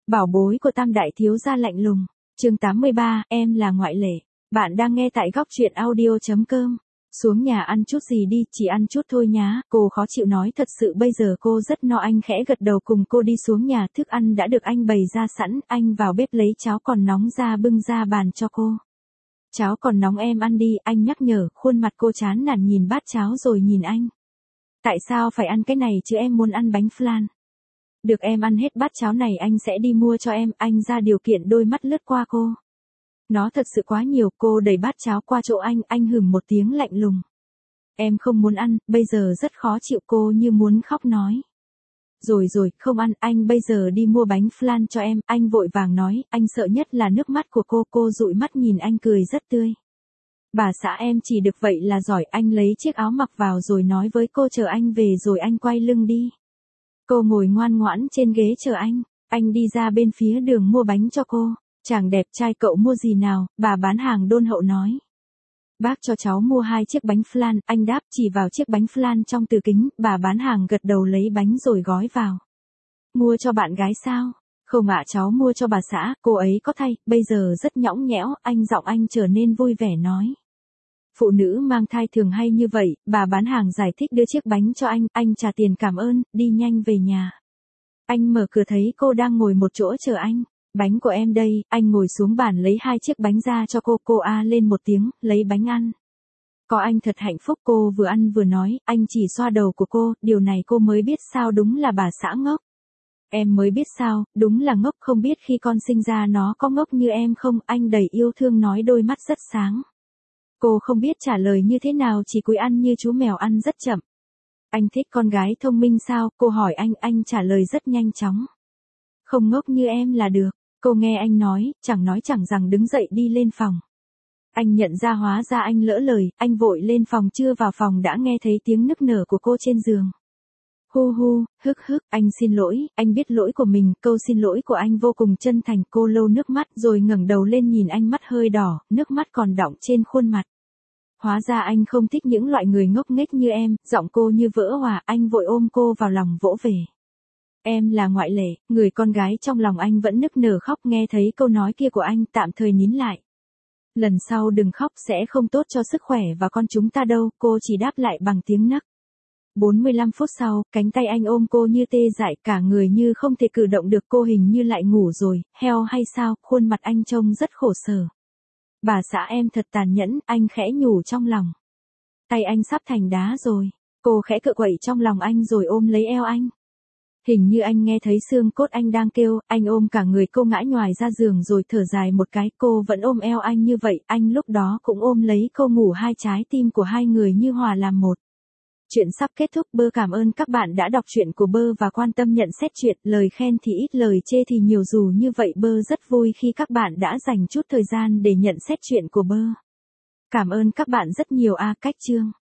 Bảo bối của Tam đại thiếu gia lạnh lùng. Chương 83, em là ngoại lệ. Bạn đang nghe tại góc truyện audio.com. Xuống nhà ăn chút gì đi, chỉ ăn chút thôi nhá. Cô khó chịu nói thật sự bây giờ cô rất no. Anh khẽ gật đầu cùng cô đi xuống nhà. Thức ăn đã được anh bày ra sẵn. Anh vào bếp lấy cháo còn nóng ra bưng ra bàn cho cô. Cháo còn nóng em ăn đi, anh nhắc nhở. Khuôn mặt cô chán nản nhìn bát cháo rồi nhìn anh. Tại sao phải ăn cái này chứ, em muốn ăn bánh flan. Được, em ăn hết bát cháo này anh sẽ đi mua cho em. Anh ra điều kiện, đôi mắt lướt qua cô. Nó thật sự quá nhiều. Cô đẩy bát cháo qua chỗ anh hửng một tiếng lạnh lùng. Em không muốn ăn, bây giờ rất khó chịu. Cô như muốn khóc nói. Rồi, không ăn, anh bây giờ đi mua bánh flan cho em. Anh vội vàng nói, anh sợ nhất là nước mắt của cô dụi mắt nhìn anh cười rất tươi. Bà xã em chỉ được vậy là giỏi. Anh lấy chiếc áo mặc vào rồi nói với cô chờ anh về rồi anh quay lưng đi. Cô ngồi ngoan ngoãn trên ghế chờ anh đi ra bên phía đường mua bánh cho cô. Chàng đẹp trai cậu mua gì nào, bà bán hàng đôn hậu nói. Bác cho cháu mua 2 chiếc bánh flan, anh đáp chỉ vào chiếc bánh flan trong từ kính, bà bán hàng gật đầu lấy bánh rồi gói vào. Mua cho bạn gái sao? Không ạ, cháu mua cho bà xã, cô ấy có thai, bây giờ rất nhõng nhẽo, giọng anh trở nên vui vẻ nói. Phụ nữ mang thai thường hay như vậy, bà bán hàng giải thích đưa chiếc bánh cho anh trả tiền cảm ơn, đi nhanh về nhà. Anh mở cửa thấy cô đang ngồi một chỗ chờ anh. Bánh của em đây, anh ngồi xuống bàn lấy 2 chiếc bánh ra cho cô a lên một tiếng, lấy bánh ăn. Có anh thật hạnh phúc, cô vừa ăn vừa nói, anh chỉ xoa đầu của cô, điều này cô mới biết sao, đúng là bà xã ngốc. Em mới biết sao, đúng là ngốc, không biết khi con sinh ra nó có ngốc như em không, anh đầy yêu thương nói, đôi mắt rất sáng. Cô không biết trả lời như thế nào, chỉ cúi ăn như chú mèo ăn rất chậm. Anh thích con gái thông minh sao, cô hỏi anh trả lời rất nhanh chóng. Không ngốc như em là được. Cô nghe anh nói, chẳng nói chẳng rằng đứng dậy đi lên phòng. Anh nhận ra hóa ra anh lỡ lời, anh vội lên phòng, chưa vào phòng đã nghe thấy tiếng nức nở của cô trên giường. Hu, hức, anh xin lỗi, anh biết lỗi của mình, câu xin lỗi của anh vô cùng chân thành. Cô lau nước mắt rồi ngẩng đầu lên nhìn anh, mắt hơi đỏ, nước mắt còn đọng trên khuôn mặt. Hóa ra anh không thích những loại người ngốc nghếch như em, giọng cô như vỡ hòa, anh vội ôm cô vào lòng vỗ về. Em là ngoại lệ, người con gái trong lòng anh vẫn nức nở khóc, nghe thấy câu nói kia của anh tạm thời nín lại. Lần sau đừng khóc, sẽ không tốt cho sức khỏe và con chúng ta đâu, cô chỉ đáp lại bằng tiếng nấc. 45 phút sau, cánh tay anh ôm cô như tê dại, cả người như không thể cử động được, cô hình như lại ngủ rồi, heo hay sao, khuôn mặt anh trông rất khổ sở. Bà xã em thật tàn nhẫn, anh khẽ nhủ trong lòng. Tay anh sắp thành đá rồi, cô khẽ cựa quậy trong lòng anh rồi ôm lấy eo anh. Hình như anh nghe thấy xương cốt anh đang kêu, anh ôm cả người cô ngã nhoài ra giường rồi thở dài một cái, cô vẫn ôm eo anh như vậy, anh lúc đó cũng ôm lấy cô ngủ, hai trái tim của hai người như hòa làm một. Chuyện sắp kết thúc. Bơ cảm ơn các bạn đã đọc truyện của Bơ và quan tâm nhận xét truyện, lời khen thì ít lời chê thì nhiều, dù như vậy Bơ rất vui khi các bạn đã dành chút thời gian để nhận xét truyện của Bơ. Cảm ơn các bạn rất nhiều. Cách chương